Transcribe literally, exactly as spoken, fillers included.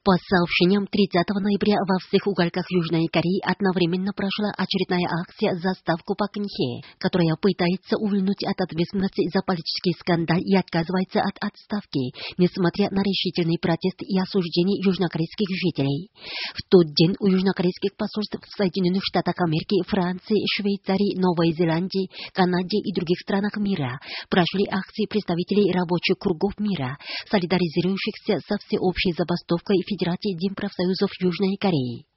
По сообщениям тридцатого ноября во всех уголках Южной Кореи одновременно прошла очередная акция «За ставку Пак Кын Хе», которая пытается увильнуть от ответственности за политический скандал и отказывается от отставки, несмотря на решительный протест и осуждение южнокорейских жителей. В тот день у южнокорейских посольств в Соединенных Штатах Америки, Франции, Швейцарии, Новой Зеландии, Канаде и других странах мира прошли акции представителей рабочих кругов мира, солидаризирующихся со всеобщей забастовкой Федерации Демпрофсоюзов Южной Кореи.